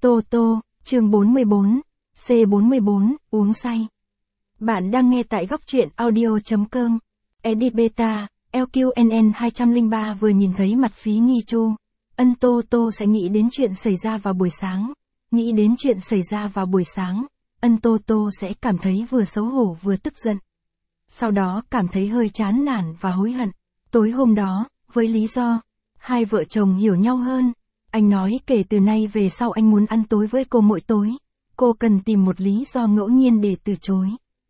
Tô Tô, chương 44, C44, uống say. Bạn đang nghe tại góc truyện audio.com. Edit Beta, LQNN 203 vừa nhìn thấy mặt Phí Nghi Chu. Ân Tô Tô sẽ nghĩ đến chuyện xảy ra vào buổi sáng. Nghĩ đến chuyện xảy ra vào buổi sáng, Ân Tô Tô sẽ cảm thấy vừa xấu hổ vừa tức giận. Sau đó cảm thấy hơi chán nản và hối hận. Tối hôm đó, với lý do, hai vợ chồng hiểu nhau hơn. Anh nói kể từ nay về sau anh muốn ăn tối với cô mỗi tối. Cô cần tìm một lý do ngẫu nhiên để từ chối.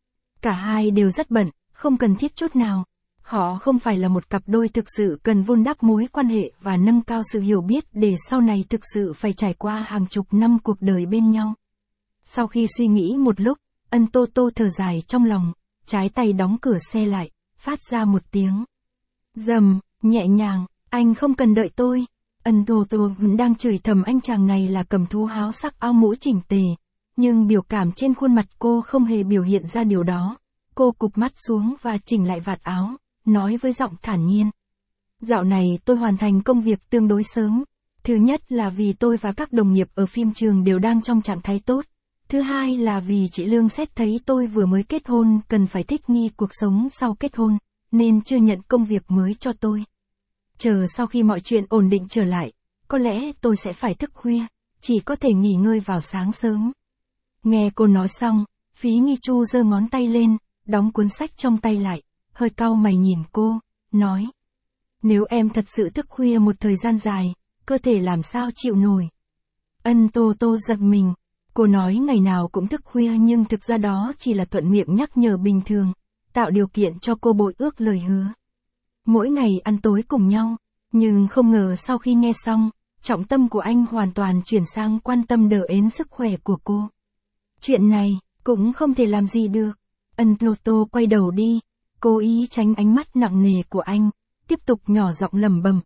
Cả hai đều rất bận, không cần thiết chút nào. Họ không phải là một cặp đôi thực sự cần vun đắp mối quan hệ và nâng cao sự hiểu biết để sau này thực sự phải trải qua hàng chục năm cuộc đời bên nhau. Sau khi suy nghĩ một lúc, Ân Tô Tô thở dài trong lòng, trái tay đóng cửa xe lại, phát ra một tiếng rầm, nhẹ nhàng, anh không cần đợi tôi. Ân Tô Tô vẫn đang chửi thầm anh chàng này là cầm thú háo sắc áo mũ chỉnh tề, nhưng biểu cảm trên khuôn mặt cô không hề biểu hiện ra điều đó. Cô cụp mắt xuống và chỉnh lại vạt áo, nói với giọng thản nhiên. Dạo này tôi hoàn thành công việc tương đối sớm. Thứ nhất là vì tôi và các đồng nghiệp ở phim trường đều đang trong trạng thái tốt. Thứ hai là vì chị Lương xét thấy tôi vừa mới kết hôn cần phải thích nghi cuộc sống sau kết hôn, nên chưa nhận công việc mới cho tôi. Chờ sau khi mọi chuyện ổn định trở lại, có lẽ tôi sẽ phải thức khuya, chỉ có thể nghỉ ngơi vào sáng sớm. Nghe cô nói xong, Phí Nghi Chu giơ ngón tay lên, đóng cuốn sách trong tay lại, hơi cau mày nhìn cô, nói. Nếu em thật sự thức khuya một thời gian dài, cơ thể làm sao chịu nổi. Ân Tô Tô giật mình, cô nói ngày nào cũng thức khuya nhưng thực ra đó chỉ là thuận miệng nhắc nhở bình thường, tạo điều kiện cho cô bội ước lời hứa. Mỗi ngày ăn tối cùng nhau, nhưng không ngờ sau khi nghe xong, trọng tâm của anh hoàn toàn chuyển sang quan tâm đờ ến sức khỏe của cô. Chuyện này, cũng không thể làm gì được. Ân Tô Tô quay đầu đi, cố ý tránh ánh mắt nặng nề của anh, tiếp tục nhỏ giọng lẩm bẩm.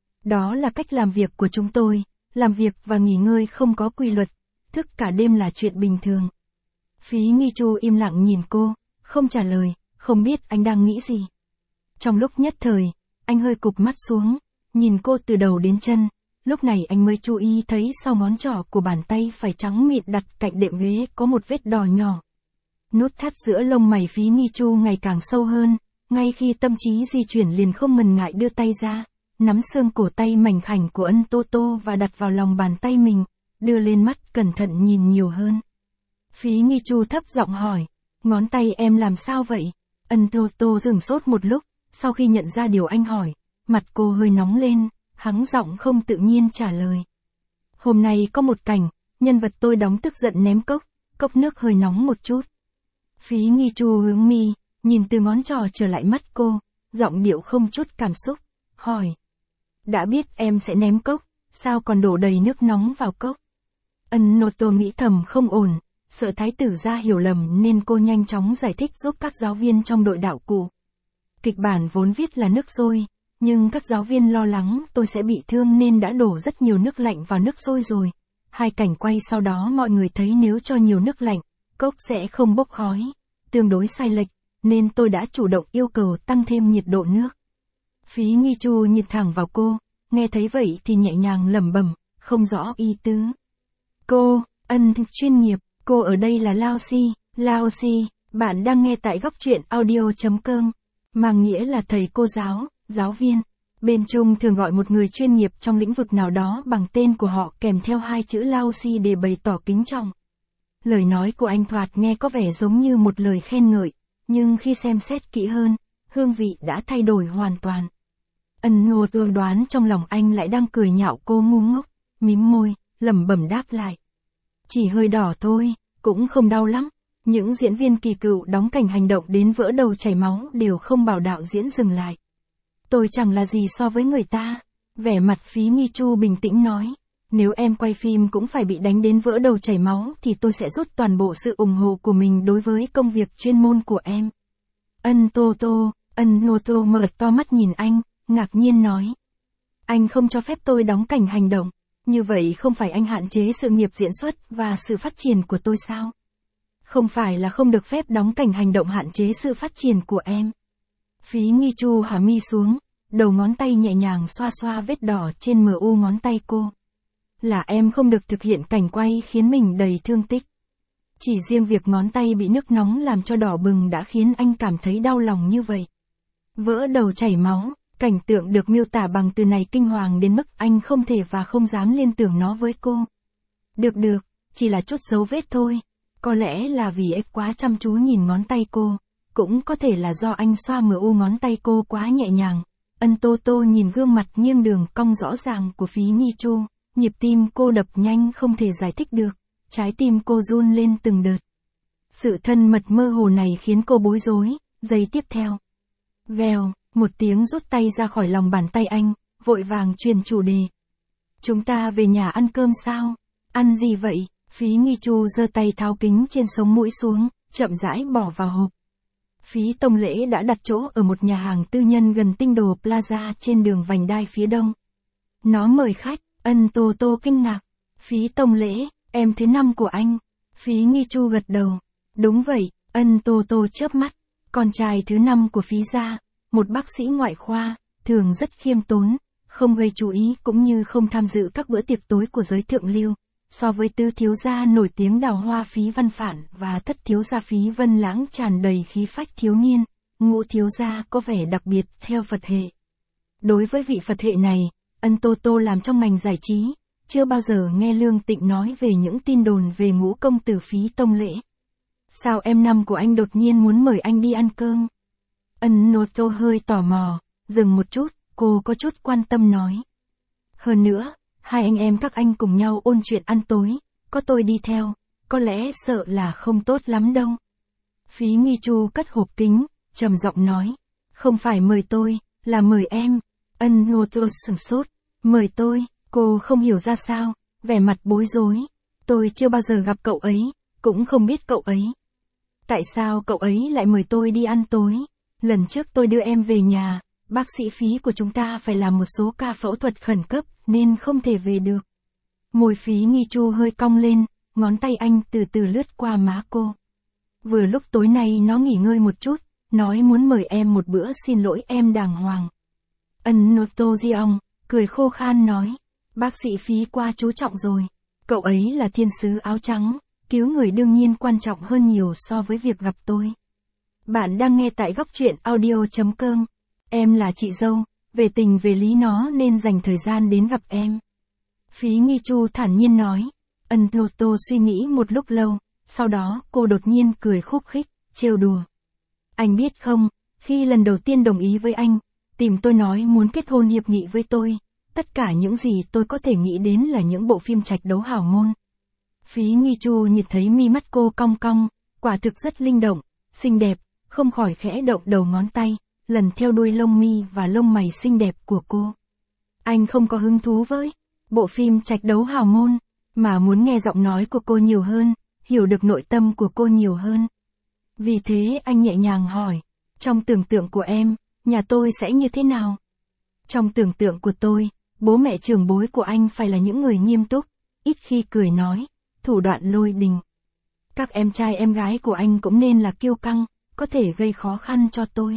Đó là cách làm việc của chúng tôi, làm việc và nghỉ ngơi không có quy luật, thức cả đêm là chuyện bình thường. Phí Nghi Chu im lặng nhìn cô, không trả lời, không biết anh đang nghĩ gì. Trong lúc nhất thời, anh hơi cụp mắt xuống, nhìn cô từ đầu đến chân, lúc này anh mới chú ý thấy sau ngón trỏ của bàn tay phải trắng mịn đặt cạnh đệm ghế có một vết đỏ nhỏ. Nút thắt giữa lông mày Phí Nghi Chu ngày càng sâu hơn, ngay khi tâm trí di chuyển liền không ngần ngại đưa tay ra, nắm xương cổ tay mảnh khảnh của Ân Tô Tô và đặt vào lòng bàn tay mình, đưa lên mắt cẩn thận nhìn nhiều hơn. Phí Nghi Chu thấp giọng hỏi, ngón tay em làm sao vậy? Ân Tô Tô dừng sốt một lúc, sau khi nhận ra điều anh hỏi, mặt cô hơi nóng lên, hắng giọng không tự nhiên trả lời. Hôm nay có một cảnh, nhân vật tôi đóng tức giận ném cốc nước hơi nóng một chút. Phí Nghi Chu hướng mi, nhìn từ ngón trỏ trở lại mắt cô, giọng điệu không chút cảm xúc, hỏi. Đã biết em sẽ ném cốc, sao còn đổ đầy nước nóng vào cốc? Ân Tô Tô nghĩ thầm không ổn, sợ thái tử ra hiểu lầm nên cô nhanh chóng giải thích giúp các giáo viên trong đội đạo cụ. Kịch bản vốn viết là nước sôi, nhưng các giáo viên lo lắng tôi sẽ bị thương nên đã đổ rất nhiều nước lạnh vào nước sôi rồi. Hai cảnh quay sau đó mọi người thấy nếu cho nhiều nước lạnh, cốc sẽ không bốc khói, tương đối sai lệch, nên tôi đã chủ động yêu cầu tăng thêm nhiệt độ nước. Phí Nghi Chu nhìn thẳng vào cô, nghe thấy vậy thì nhẹ nhàng lẩm bẩm, không rõ ý tứ. Cô, Ân chuyên nghiệp, cô ở đây là Lao Si, bạn đang nghe tại góc truyện audio.com, mang nghĩa là thầy cô giáo viên. Bên Trung thường gọi một người chuyên nghiệp trong lĩnh vực nào đó bằng tên của họ kèm theo hai chữ Lao Si để bày tỏ kính trọng. Lời nói của anh thoạt nghe có vẻ giống như một lời khen ngợi, nhưng khi xem xét kỹ hơn, hương vị đã thay đổi hoàn toàn. Ân Tô Tô đoán trong lòng anh lại đang cười nhạo cô ngu ngốc, mím môi, lẩm bẩm đáp lại. Chỉ hơi đỏ thôi, cũng không đau lắm. Những diễn viên kỳ cựu đóng cảnh hành động đến vỡ đầu chảy máu đều không bảo đạo diễn dừng lại. Tôi chẳng là gì so với người ta. Vẻ mặt Phí Nghi Chu bình tĩnh nói. Nếu em quay phim cũng phải bị đánh đến vỡ đầu chảy máu thì tôi sẽ rút toàn bộ sự ủng hộ của mình đối với công việc chuyên môn của em. Ân Tô Tô mở to mắt nhìn anh, ngạc nhiên nói. Anh không cho phép tôi đóng cảnh hành động, như vậy không phải anh hạn chế sự nghiệp diễn xuất và sự phát triển của tôi sao? Không phải là không được phép đóng cảnh hành động hạn chế sự phát triển của em. Phí Nghi Chu hạ mi xuống, đầu ngón tay nhẹ nhàng xoa xoa vết đỏ trên mu ngón tay cô. là em không được thực hiện cảnh quay khiến mình đầy thương tích. Chỉ riêng việc ngón tay bị nước nóng làm cho đỏ bừng đã khiến anh cảm thấy đau lòng như vậy. Vỡ đầu chảy máu, cảnh tượng được miêu tả bằng từ này kinh hoàng đến mức anh không thể và không dám liên tưởng nó với cô. Được, chỉ là chút dấu vết thôi. Có lẽ là vì em quá chăm chú nhìn ngón tay cô, cũng có thể là do anh xoa mu ngón tay cô quá nhẹ nhàng. Ân Tô Tô nhìn gương mặt nghiêng đường cong rõ ràng của Phí Nghi Chu, nhịp tim cô đập nhanh không thể giải thích được, trái tim cô run lên từng đợt. Sự thân mật mơ hồ này khiến cô bối rối, giây tiếp theo. Vèo, một tiếng rút tay ra khỏi lòng bàn tay anh, vội vàng truyền chủ đề. Chúng ta về nhà ăn cơm sao? Ăn gì vậy? Phí Nghi Chu giơ tay tháo kính trên sống mũi xuống, chậm rãi bỏ vào hộp. Phí Tông Lễ đã đặt chỗ ở một nhà hàng tư nhân gần Tinh Đồ Plaza trên đường vành đai phía đông. Nó mời khách. Ân Tô Tô kinh ngạc. Phí Tông Lễ, em thứ 5 của anh. Phí Nghi Chu gật đầu. Đúng vậy, Ân Tô Tô chớp mắt. Con trai thứ 5 của Phí gia, một bác sĩ ngoại khoa, thường rất khiêm tốn, không gây chú ý cũng như không tham dự các bữa tiệc tối của giới thượng lưu. So với tứ thiếu gia nổi tiếng Đào Hoa Phí Văn Phản và thất thiếu gia Phí Vân Lãng tràn đầy khí phách thiếu niên, ngũ thiếu gia có vẻ đặc biệt theo Phật hệ. Đối với vị Phật hệ này, Ân Tô Tô làm trong ngành giải trí, chưa bao giờ nghe Lương Tịnh nói về những tin đồn về ngũ công tử Phí Tông Lễ. Sao em 5 của anh đột nhiên muốn mời anh đi ăn cơm? Ân Tô Tô hơi tò mò, dừng một chút, cô có chút quan tâm nói. Hơn nữa, hai anh em các anh cùng nhau ôn chuyện ăn tối, có tôi đi theo, có lẽ sợ là không tốt lắm đâu. Phí Nghi Chu cất hộp kính, trầm giọng nói. Không phải mời tôi, là mời em. Ân Tô Tô sửng sốt. Mời tôi, cô không hiểu ra sao, vẻ mặt bối rối. Tôi chưa bao giờ gặp cậu ấy, cũng không biết cậu ấy. Tại sao cậu ấy lại mời tôi đi ăn tối? Lần trước tôi đưa em về nhà, bác sĩ Phí của chúng ta phải làm một số ca phẫu thuật khẩn cấp, nên không thể về được. Môi Phí Nghi Chu hơi cong lên, ngón tay anh từ từ lướt qua má cô. Vừa lúc tối nay nó nghỉ ngơi một chút, nói muốn mời em một bữa xin lỗi em đàng hoàng. Ân Nô Tô Di Ông, cười khô khan nói, bác sĩ Phí quá chú trọng rồi. Cậu ấy là thiên sứ áo trắng, cứu người đương nhiên quan trọng hơn nhiều so với việc gặp tôi. Bạn đang nghe tại góc truyện audio.com. Em là chị dâu, về tình về lý nó nên dành thời gian đến gặp em. Phí Nghi Chu thản nhiên nói. Ân Tô Tô suy nghĩ một lúc lâu, sau đó cô đột nhiên cười khúc khích, trêu đùa. Anh biết không, khi lần đầu tiên đồng ý với anh, tìm tôi nói muốn kết hôn hiệp nghị với tôi, tất cả những gì tôi có thể nghĩ đến là những bộ phim trạch đấu hào môn. Phí Nghi Chu nhìn thấy mi mắt cô cong cong, quả thực rất linh động, xinh đẹp, không khỏi khẽ động đầu ngón tay, lần theo đuôi lông mi và lông mày xinh đẹp của cô. Anh không có hứng thú với bộ phim trạch đấu hào môn, mà muốn nghe giọng nói của cô nhiều hơn, hiểu được nội tâm của cô nhiều hơn. Vì thế anh nhẹ nhàng hỏi, trong tưởng tượng của em, nhà tôi sẽ như thế nào? Trong tưởng tượng của tôi, bố mẹ trưởng bối của anh phải là những người nghiêm túc, ít khi cười nói, thủ đoạn lôi đình. Các em trai em gái của anh cũng nên là kiêu căng, có thể gây khó khăn cho tôi.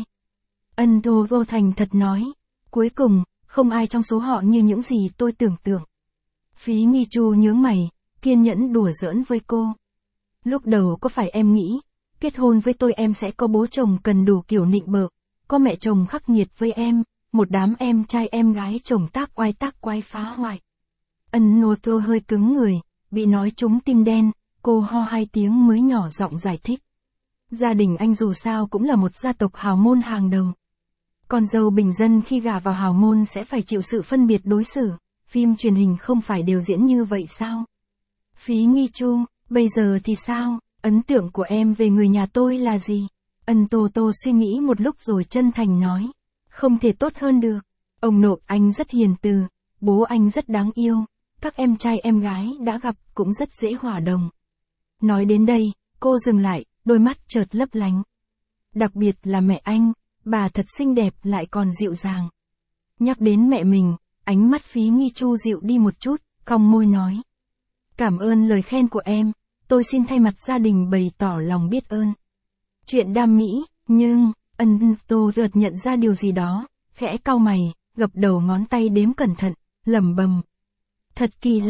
Ân Tô Vô thành thật nói, cuối cùng, không ai trong số họ như những gì tôi tưởng tượng. Phí Nghi Chu nhướng mày, kiên nhẫn đùa giỡn với cô. Lúc đầu có phải em nghĩ, kết hôn với tôi em sẽ có bố chồng cần đủ kiểu nịnh bợ, có mẹ chồng khắc nghiệt với em, một đám em trai em gái chồng tác quái phá hoại. Ân Nô Tô hơi cứng người, bị nói trúng tim đen, cô ho 2 tiếng mới nhỏ giọng giải thích. Gia đình anh dù sao cũng là một gia tộc hào môn hàng đầu. Con dâu bình dân khi gả vào hào môn sẽ phải chịu sự phân biệt đối xử, phim truyền hình không phải đều diễn như vậy sao? Phí Nghi Chu, bây giờ thì sao? Ấn tượng của em về người nhà tôi là gì? Ân Tô Tô suy nghĩ một lúc rồi chân thành nói. Không thể tốt hơn được. Ông nội anh rất hiền từ, bố anh rất đáng yêu, các em trai em gái đã gặp cũng rất dễ hòa đồng. Nói đến đây, cô dừng lại, đôi mắt chợt lấp lánh. Đặc biệt là mẹ anh, bà thật xinh đẹp lại còn dịu dàng. Nhắc đến mẹ mình, ánh mắt Phí Nghi Chu dịu đi một chút, cong môi nói. Cảm ơn lời khen của em, tôi xin thay mặt gia đình bày tỏ lòng biết ơn. Chuyện đam mỹ, nhưng, Ân Tô chợt nhận ra điều gì đó, khẽ cau mày, gập đầu ngón tay đếm cẩn thận, lẩm bẩm. Thật kỳ lạ,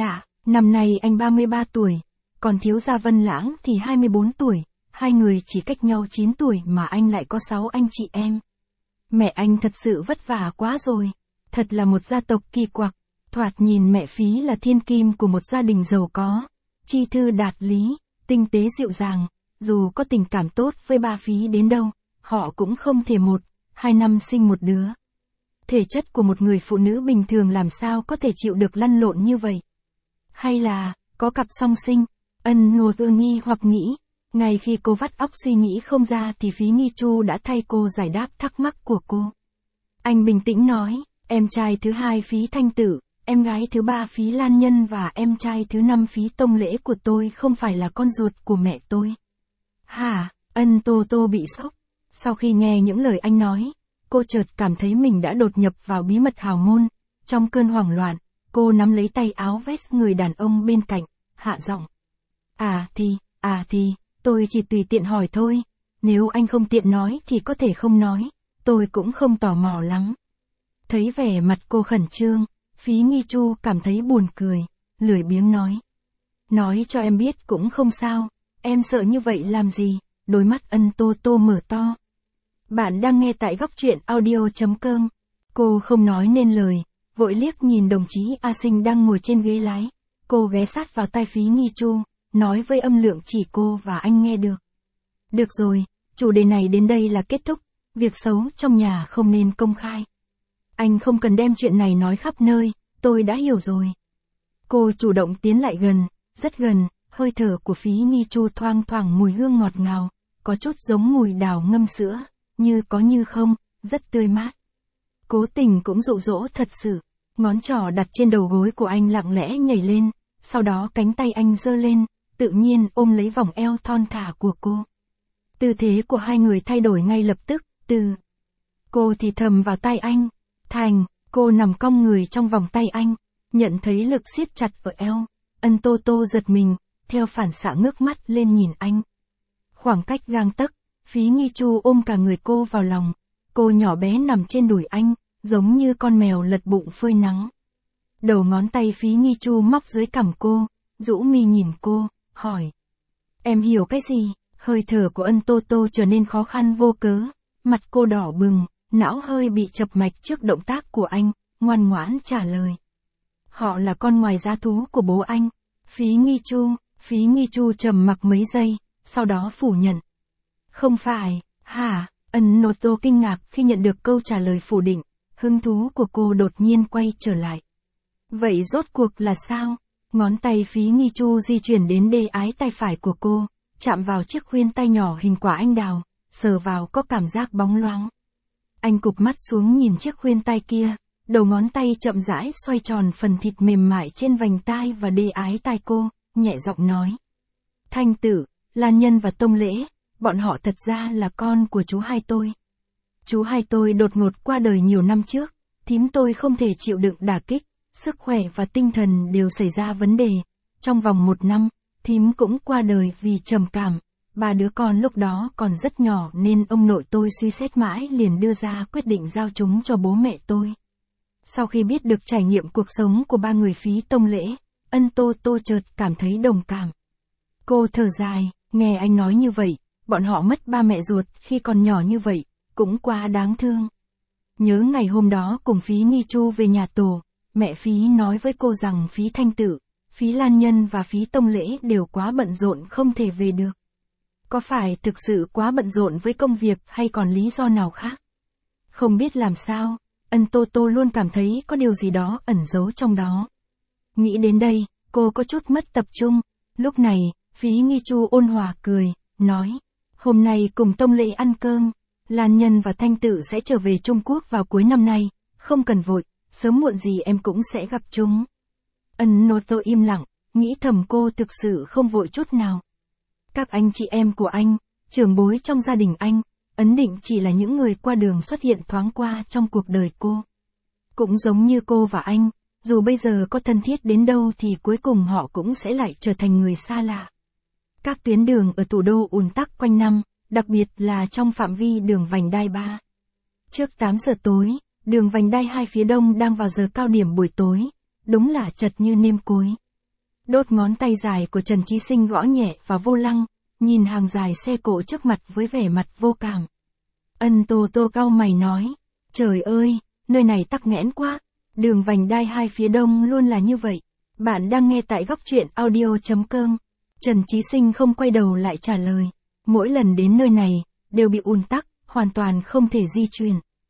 Năm nay anh 33 tuổi, còn thiếu gia Vân Lãng thì 24 tuổi, hai người chỉ cách nhau 9 tuổi mà anh lại có 6 anh chị em. Mẹ anh thật sự vất vả quá rồi, thật là một gia tộc kỳ quặc, thoạt nhìn mẹ Phí là thiên kim của một gia đình giàu có, chi thư đạt lý, tinh tế dịu dàng, dù có tình cảm tốt với ba Phí đến đâu, họ cũng không thể 1-2 năm sinh một đứa. Thể chất của một người phụ nữ bình thường làm sao có thể chịu được lăn lộn như vậy? Hay là, có cặp song sinh? Ân Ngô Tư nghi hoặc nghĩ, ngay khi cô vắt óc suy nghĩ không ra thì Phí Nghi Chu đã thay cô giải đáp thắc mắc của cô. Anh bình tĩnh nói, em trai thứ 2 Phí Thanh Tử, em gái thứ 3 Phí Lan Nhân và em trai thứ 5 Phí Tông Lễ của tôi không phải là con ruột của mẹ tôi. Hả? Ân Tô Tô bị sốc. Sau khi nghe những lời anh nói, cô chợt cảm thấy mình đã đột nhập vào bí mật hào môn. Trong cơn hoảng loạn, cô nắm lấy tay áo vest người đàn ông bên cạnh, hạ giọng. À thì, tôi chỉ tùy tiện hỏi thôi, nếu anh không tiện nói thì có thể không nói, tôi cũng không tò mò lắm. Thấy vẻ mặt cô khẩn trương, Phí Nghi Chu cảm thấy buồn cười, lười biếng nói. Nói cho em biết cũng không sao, em sợ như vậy làm gì, đôi mắt Ân Tô Tô mở to. Bạn đang nghe tại góc truyện audio.com. Cô không nói nên lời, vội liếc nhìn đồng chí A Sinh đang ngồi trên ghế lái. Cô ghé sát vào tai Phí Nghi Chu, nói với âm lượng chỉ cô và anh nghe được. Được rồi, chủ đề này đến đây là kết thúc, việc xấu trong nhà không nên công khai. Anh không cần đem chuyện này nói khắp nơi, tôi đã hiểu rồi. Cô chủ động tiến lại gần, rất gần, hơi thở của Phí Nghi Chu thoang thoảng mùi hương ngọt ngào, có chút giống mùi đào ngâm sữa, như có như không, rất tươi mát. Cố tình cũng dụ dỗ thật sự, ngón trỏ đặt trên đầu gối của anh lặng lẽ nhảy lên, sau đó cánh tay anh giơ lên, tự nhiên ôm lấy vòng eo thon thả của cô. Tư thế của hai người thay đổi ngay lập tức, cô thì thầm vào tai anh, Thành, cô nằm cong người trong vòng tay anh, nhận thấy lực siết chặt ở eo, Ân Tô Tô giật mình, theo phản xạ ngước mắt lên nhìn anh. Khoảng cách gang tấc, Phí Nghi Chu ôm cả người cô vào lòng, cô nhỏ bé nằm trên đùi anh, giống như con mèo lật bụng phơi nắng. Đầu ngón tay Phí Nghi Chu móc dưới cằm cô, rũ mi nhìn cô, hỏi. Em hiểu cái gì? Hơi thở của Ân Tô Tô trở nên khó khăn vô cớ, mặt cô đỏ bừng, não hơi bị chập mạch trước động tác của anh, ngoan ngoãn trả lời. Họ là con ngoài giá thú của bố anh. Phí Nghi Chu trầm mặc mấy giây, sau đó phủ nhận. Không phải, hả? Ân Nô Tô kinh ngạc khi nhận được câu trả lời phủ định, hứng thú của cô đột nhiên quay trở lại. Vậy rốt cuộc là sao? Ngón tay Phí Nghi Chu di chuyển đến đê ái tay phải của cô, chạm vào chiếc khuyên tay nhỏ hình quả anh đào, sờ vào có cảm giác bóng loáng. Anh cụp mắt xuống nhìn chiếc khuyên tay kia, đầu ngón tay chậm rãi xoay tròn phần thịt mềm mại trên vành tai và đê ái tai cô, nhẹ giọng nói. Thanh Tử, Lan Nhân và Tông Lễ, bọn họ thật ra là con của chú hai tôi. Chú hai tôi đột ngột qua đời nhiều năm trước, thím tôi không thể chịu đựng đả kích, sức khỏe và tinh thần đều xảy ra vấn đề. Trong vòng 1 năm, thím cũng qua đời vì trầm cảm. 3 đứa con lúc đó còn rất nhỏ nên ông nội tôi suy xét mãi liền đưa ra quyết định giao chúng cho bố mẹ tôi. Sau khi biết được trải nghiệm cuộc sống của 3 người Phí Tông Lễ, Ân Tô Tô chợt cảm thấy đồng cảm. Cô thở dài, nghe anh nói như vậy, bọn họ mất ba mẹ ruột khi còn nhỏ như vậy, cũng quá đáng thương. Nhớ ngày hôm đó cùng Phí Nghi Chu về nhà tổ, mẹ Phí nói với cô rằng Phí Thanh Tử, Phí Lan Nhân và Phí Tông Lễ đều quá bận rộn không thể về được. Có phải thực sự quá bận rộn với công việc hay còn lý do nào khác? Không biết làm sao, Ân Tô Tô luôn cảm thấy có điều gì đó ẩn giấu trong đó. Nghĩ đến đây, cô có chút mất tập trung. Lúc này, Phí Nghi Chu ôn hòa cười, nói, hôm nay cùng Tông Lễ ăn cơm, Lan Nhân và Thanh Tử sẽ trở về Trung Quốc vào cuối năm nay, không cần vội, sớm muộn gì em cũng sẽ gặp chúng. Ân Nô Tô im lặng, nghĩ thầm cô thực sự không vội chút nào. Các anh chị em của anh, trưởng bối trong gia đình anh, ấn định chỉ là những người qua đường xuất hiện thoáng qua trong cuộc đời cô. Cũng giống như cô và anh, dù bây giờ có thân thiết đến đâu thì cuối cùng họ cũng sẽ lại trở thành người xa lạ. Các tuyến đường ở thủ đô ùn tắc quanh năm, đặc biệt là trong phạm vi đường vành đai 3. Trước 8 giờ tối, đường vành đai 2 phía đông đang vào giờ cao điểm buổi tối, đúng là chật như nêm cối. Đốt ngón tay dài của Trần Chí Sinh gõ nhẹ vào vô lăng, nhìn hàng dài xe cộ trước mặt với vẻ mặt vô cảm. Ân Tô Tô cau mày nói, trời ơi, nơi này tắc nghẽn quá, đường vành đai 2 phía đông luôn là như vậy. Bạn đang nghe tại góc truyện audio.com. Trần Chí Sinh không quay đầu lại trả lời, mỗi lần đến nơi này, đều bị ùn tắc, hoàn toàn không thể di chuyển.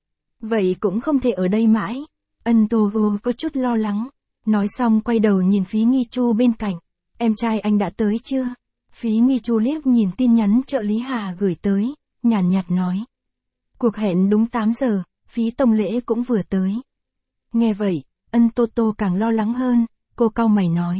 Vậy cũng không thể ở đây mãi. Ân Tô Tô có chút lo lắng, nói xong quay đầu nhìn Phí Nghi Chu bên cạnh, em trai anh đã tới chưa? Phí Nghi Chu liếc nhìn tin nhắn trợ lý Hà gửi tới, nhàn nhạt nói. Cuộc hẹn đúng 8 giờ, Phí tông lễ cũng vừa tới. Nghe vậy, Ân Tô Tô càng lo lắng hơn, cô cau mày nói.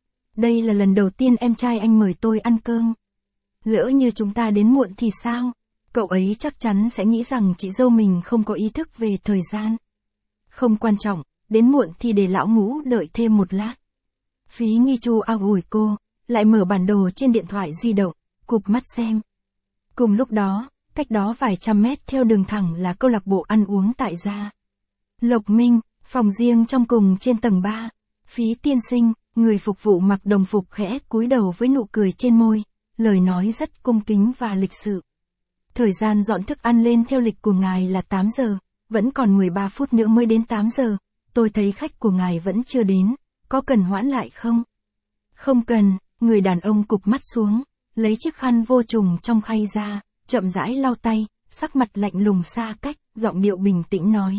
Đây là lần đầu tiên em trai anh mời tôi ăn cơm. Lỡ như chúng ta đến muộn thì sao? Cậu ấy chắc chắn sẽ nghĩ rằng chị dâu mình không có ý thức về thời gian. Không quan trọng, đến muộn thì để lão Ngũ đợi thêm một lát. Phí Nghi Chu ao ủi cô, lại mở bản đồ trên điện thoại di động, cụp mắt xem. Cùng lúc đó, cách đó vài trăm mét theo đường thẳng là câu lạc bộ ăn uống tại gia. Lộc Minh, phòng riêng trong cùng trên tầng 3. Phí tiên sinh, người phục vụ mặc đồng phục khẽ cúi đầu với nụ cười trên môi, lời nói rất cung kính và lịch sự. Thời gian dọn thức ăn lên theo lịch của ngài là 8 giờ, vẫn còn 13 phút nữa mới đến 8 giờ, tôi thấy khách của ngài vẫn chưa đến, có cần hoãn lại không? Không cần, người đàn ông cụp mắt xuống, lấy chiếc khăn vô trùng trong khay ra, chậm rãi lau tay, sắc mặt lạnh lùng xa cách, giọng điệu bình tĩnh nói.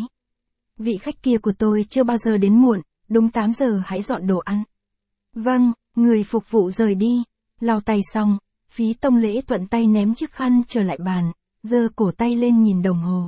Vị khách kia của tôi chưa bao giờ đến muộn, đúng 8 giờ hãy dọn đồ ăn. Vâng, người phục vụ rời đi, lau tay xong, Phí tông lễ thuận tay ném chiếc khăn trở lại bàn, giơ cổ tay lên nhìn đồng hồ.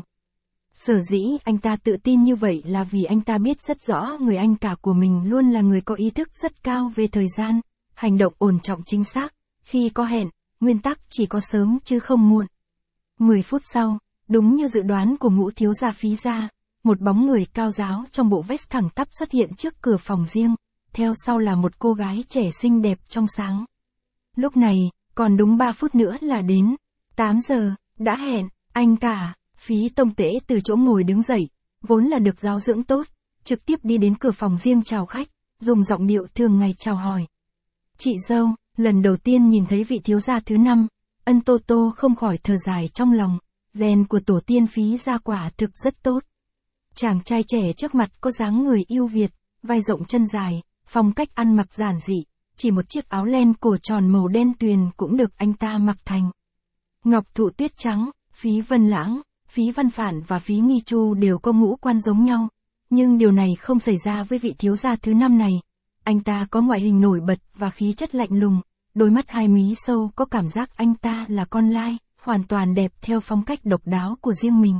Sở dĩ anh ta tự tin như vậy là vì anh ta biết rất rõ người anh cả của mình luôn là người có ý thức rất cao về thời gian, hành động ổn trọng chính xác, khi có hẹn, nguyên tắc chỉ có sớm chứ không muộn. 10 phút sau, đúng như dự đoán của Ngũ thiếu gia Phí gia, một bóng người cao ráo trong bộ vest thẳng tắp xuất hiện trước cửa phòng riêng, theo sau là một cô gái trẻ xinh đẹp trong sáng. Lúc này, còn đúng 3 phút nữa là đến, 8 giờ, đã hẹn, anh cả. Phí tông tễ từ chỗ ngồi đứng dậy, vốn là được giáo dưỡng tốt, trực tiếp đi đến cửa phòng riêng chào khách, dùng giọng điệu thường ngày chào hỏi. Chị dâu, lần đầu tiên nhìn thấy vị thiếu gia thứ 5, Ân Tô Tô không khỏi thở dài trong lòng, gen của tổ tiên Phí gia quả thực rất tốt. Chàng trai trẻ trước mặt có dáng người yêu Việt, vai rộng chân dài, phong cách ăn mặc giản dị, chỉ một chiếc áo len cổ tròn màu đen tuyền cũng được anh ta mặc thành. Ngọc thụ tuyết trắng, Phí Vân Lãng, Phí Văn Phản và Phí Nghi Chu đều có ngũ quan giống nhau, nhưng điều này không xảy ra với vị thiếu gia thứ 5 này. Anh ta có ngoại hình nổi bật và khí chất lạnh lùng, đôi mắt hai mí sâu có cảm giác anh ta là con lai, hoàn toàn đẹp theo phong cách độc đáo của riêng mình.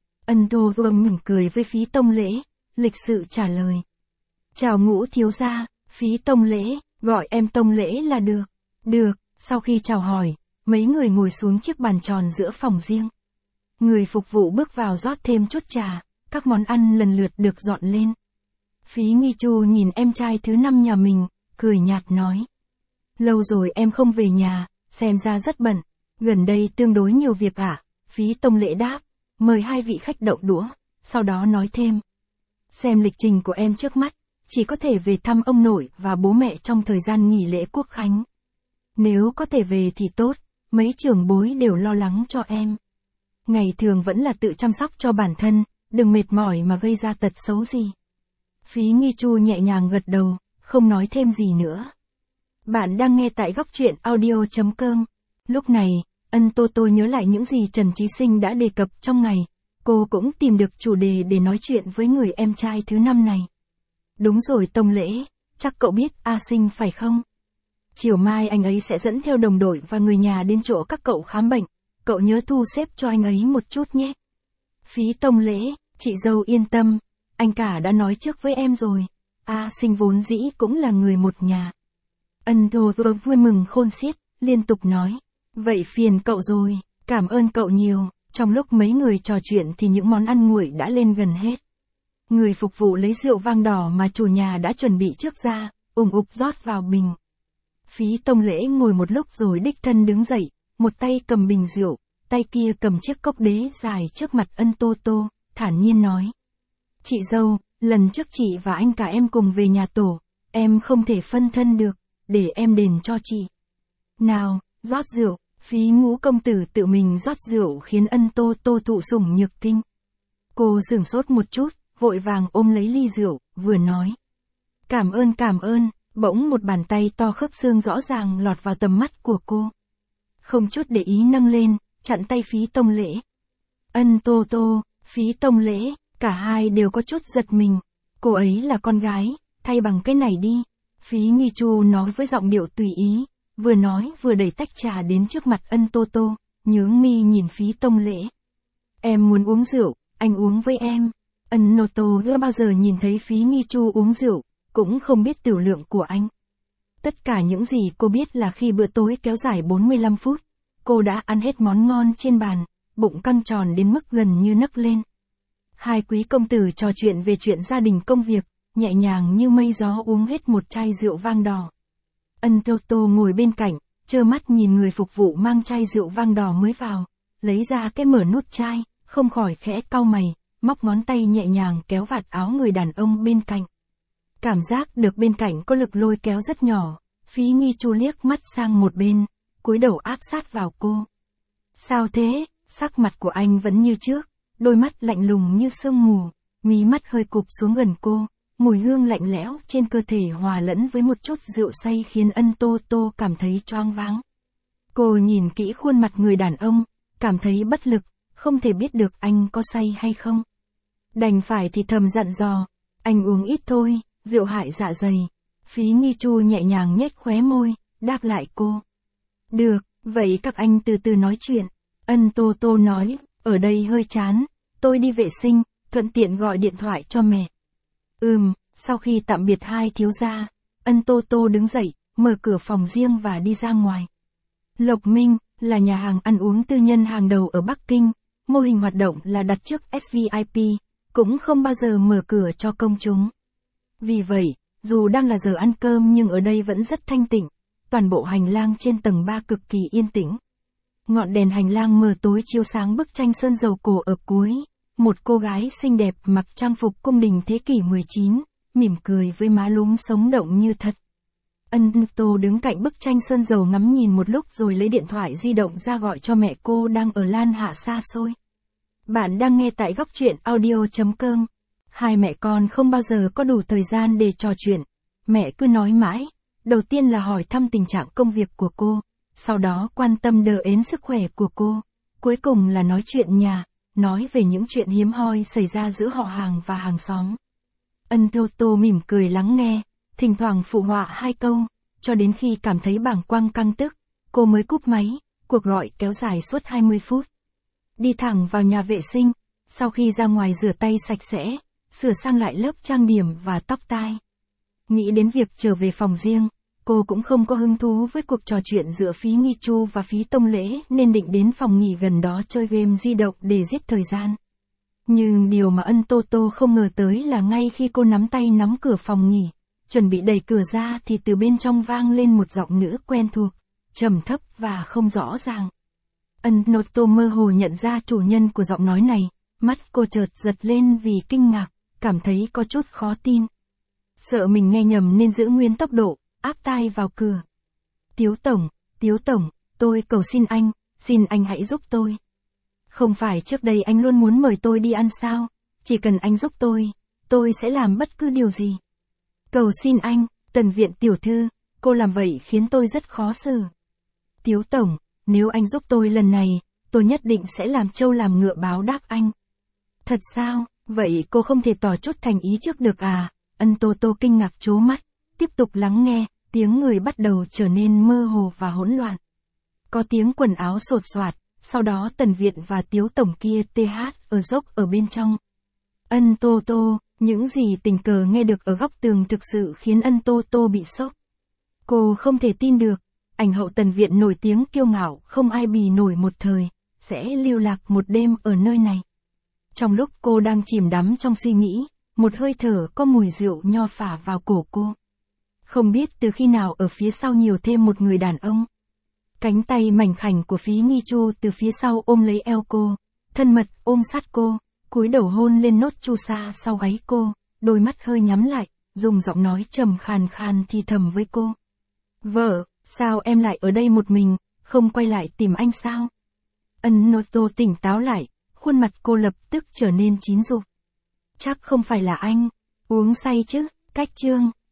Ân Tô Tô mỉm cười với Phí tông lễ, lịch sự trả lời. Chào Ngũ thiếu gia, Phí tông lễ, gọi em tông lễ là được. Được, sau khi chào hỏi, mấy người ngồi xuống chiếc bàn tròn giữa phòng riêng. Người phục vụ bước vào rót thêm chút trà, các món ăn lần lượt được dọn lên. Phí Nghi Chu nhìn em trai thứ 5 nhà mình, cười nhạt nói. Lâu rồi em không về nhà, xem ra rất bận, gần đây tương đối nhiều việc ạ. Phí tông lễ đáp, mời hai vị khách đậu đũa, sau đó nói thêm. Xem lịch trình của em trước mắt, chỉ có thể về thăm ông nội và bố mẹ trong thời gian nghỉ lễ Quốc khánh. Nếu có thể về thì tốt, mấy trưởng bối đều lo lắng cho em. Ngày thường vẫn là tự chăm sóc cho bản thân, đừng mệt mỏi mà gây ra tật xấu gì. Phí Nghi Chu nhẹ nhàng gật đầu, không nói thêm gì nữa. Bạn đang nghe tại góc truyện audio.com. Lúc này, Ân Tô Tô nhớ lại những gì Trần Chí Sinh đã đề cập trong ngày, cô cũng tìm được chủ đề để nói chuyện với người em trai thứ 5 này. Đúng rồi tông lễ, chắc cậu biết A Sinh phải không? Chiều mai anh ấy sẽ dẫn theo đồng đội và người nhà đến chỗ các cậu khám bệnh. Cậu nhớ thu xếp cho anh ấy một chút nhé. Phí tông lễ, chị dâu yên tâm, anh cả đã nói trước với em rồi. A Sinh vốn dĩ cũng là người một nhà. Ân Tô Tô vui mừng khôn xiết, liên tục nói. Vậy phiền cậu rồi, cảm ơn cậu nhiều. Trong lúc mấy người trò chuyện thì những món ăn nguội đã lên gần hết. Người phục vụ lấy rượu vang đỏ mà chủ nhà đã chuẩn bị trước ra, ủng ục rót vào bình. Phí tông lễ ngồi một lúc rồi đích thân đứng dậy, một tay cầm bình rượu, tay kia cầm chiếc cốc đế dài trước mặt Ân Tô Tô, thản nhiên nói. Chị dâu, lần trước chị và anh cả em cùng về nhà tổ, em không thể phân thân được, để em đền cho chị. Nào, rót rượu. Phí Ngũ công tử tự mình rót rượu khiến Ân Tô Tô thụ sủng nhược kinh. Cô sửng sốt một chút, vội vàng ôm lấy ly rượu, vừa nói. Cảm ơn, bỗng một bàn tay to khớp xương rõ ràng lọt vào tầm mắt của cô. Không chút để ý nâng lên, chặn tay Phí Tông Lễ. Ân Tô Tô, Phí Tông Lễ, cả hai đều có chút giật mình. Cô ấy là con gái, thay bằng cái này đi. Phí Nghi Chu nói với giọng điệu tùy ý, vừa nói vừa đẩy tách trà đến trước mặt Ân Tô Tô, nhướng mi nhìn Phí Tông Lễ. Em muốn uống rượu, anh uống với em. Ân Nô Tô chưa bao giờ nhìn thấy Phí Nghi Chu uống rượu, cũng không biết tiểu lượng của anh. Tất cả những gì cô biết là khi bữa tối kéo dài 45 phút, cô đã ăn hết món ngon trên bàn, bụng căng tròn đến mức gần như nấc lên. Hai quý công tử trò chuyện về chuyện gia đình công việc, nhẹ nhàng như mây gió uống hết một chai rượu vang đỏ. Ân Tô Tô ngồi bên cạnh, trơ mắt nhìn người phục vụ mang chai rượu vang đỏ mới vào, lấy ra cái mở nút chai, không khỏi khẽ cau mày, móc ngón tay nhẹ nhàng kéo vạt áo người đàn ông bên cạnh. Cảm giác được bên cạnh có lực lôi kéo rất nhỏ, Phí Nghi Chu liếc mắt sang một bên, cúi đầu áp sát vào cô. Sao thế? Sắc mặt của anh vẫn như trước, đôi mắt lạnh lùng như sương mù, mí mắt hơi cụp xuống gần cô, mùi hương lạnh lẽo trên cơ thể hòa lẫn với một chút rượu say khiến Ân Tô Tô cảm thấy choáng váng. Cô nhìn kỹ khuôn mặt người đàn ông, cảm thấy bất lực, không thể biết được anh có say hay không. Đành phải thì thầm dặn dò, anh uống ít thôi, rượu hại dạ dày. Phí Nghi Chu nhẹ nhàng nhếch khóe môi, đáp lại cô. Được, vậy các anh từ từ nói chuyện. Ân Tô Tô nói, ở đây hơi chán, tôi đi vệ sinh, thuận tiện gọi điện thoại cho mẹ. Sau khi tạm biệt hai thiếu gia, Ân Tô Tô đứng dậy, mở cửa phòng riêng và đi ra ngoài. Lộc Minh, là nhà hàng ăn uống tư nhân hàng đầu ở Bắc Kinh, mô hình hoạt động là đặt trước SVIP, cũng không bao giờ mở cửa cho công chúng. Vì vậy, dù đang là giờ ăn cơm nhưng ở đây vẫn rất thanh tịnh, toàn bộ hành lang trên tầng 3 cực kỳ yên tĩnh. Ngọn đèn hành lang mờ tối chiếu sáng bức tranh sơn dầu cổ ở cuối, một cô gái xinh đẹp mặc trang phục cung đình thế kỷ 19, mỉm cười với má lúm sống động như thật. Ân Tô đứng cạnh bức tranh sơn dầu ngắm nhìn một lúc rồi lấy điện thoại di động ra gọi cho mẹ cô đang ở Lan Hạ xa xôi. Bạn đang nghe tại góc truyện audio.com. Hai mẹ con không bao giờ có đủ thời gian để trò chuyện. Mẹ cứ nói mãi, đầu tiên là hỏi thăm tình trạng công việc của cô, sau đó quan tâm đờ ến sức khỏe của cô, cuối cùng là nói chuyện nhà, nói về những chuyện hiếm hoi xảy ra giữa họ hàng và hàng xóm. Ân Tô mỉm cười lắng nghe, thỉnh thoảng phụ họa hai câu, cho đến khi cảm thấy bàng quang căng tức, cô mới cúp máy, cuộc gọi kéo dài suốt 20 phút. Đi thẳng vào nhà vệ sinh, sau khi ra ngoài rửa tay sạch sẽ, sửa sang lại lớp trang điểm và tóc tai. Nghĩ đến việc trở về phòng riêng, cô cũng không có hứng thú với cuộc trò chuyện giữa Phí Nghi Chu và Phí Tông Lễ nên định đến phòng nghỉ gần đó chơi game di động để giết thời gian. Nhưng điều mà Ân Tô Tô không ngờ tới là ngay khi cô nắm tay nắm cửa phòng nghỉ, chuẩn bị đẩy cửa ra thì từ bên trong vang lên một giọng nữ quen thuộc, trầm thấp và không rõ ràng. Ân Tô mơ hồ nhận ra chủ nhân của giọng nói này, mắt cô chợt giật lên vì kinh ngạc, cảm thấy có chút khó tin. Sợ mình nghe nhầm nên giữ nguyên tốc độ, áp tai vào cửa. Tiếu Tổng, tôi cầu xin anh hãy giúp tôi. Không phải trước đây anh luôn muốn mời tôi đi ăn sao, chỉ cần anh giúp tôi sẽ làm bất cứ điều gì. Cầu xin anh, Tần Viện tiểu thư, cô làm vậy khiến tôi rất khó xử. Tiếu Tổng, nếu anh giúp tôi lần này, tôi nhất định sẽ làm trâu làm ngựa báo đáp anh. Thật sao, vậy cô không thể tỏ chút thành ý trước được à? Ân Tô kinh ngạc trố mắt, tiếp tục lắng nghe, tiếng người bắt đầu trở nên mơ hồ và hỗn loạn. Có tiếng quần áo sột soạt, sau đó Tần Viện và Tiếu Tổng kia ở dốc ở bên trong. Ân Tô, những gì tình cờ nghe được ở góc tường thực sự khiến Ân Tô bị sốc. Cô không thể tin được, ảnh hậu Tần Viện nổi tiếng kiêu ngạo không ai bì nổi một thời, sẽ lưu lạc một đêm ở nơi này. Trong lúc cô đang chìm đắm trong suy nghĩ, một hơi thở có mùi rượu nho phả vào cổ cô. Không biết từ khi nào ở phía sau nhiều thêm một người đàn ông. Cánh tay mảnh khảnh của Phí Nghi Chu từ phía sau ôm lấy eo cô, thân mật ôm sát cô, cúi đầu hôn lên nốt chu sa sau gáy cô, đôi mắt hơi nhắm lại, dùng giọng nói trầm khàn khàn thì thầm với cô. Vợ, sao em lại ở đây một mình, không quay lại tìm anh sao? Noto tỉnh táo lại, khuôn mặt cô lập tức trở nên chín dục. Chắc không phải là anh. Uống say chứ, cách chương.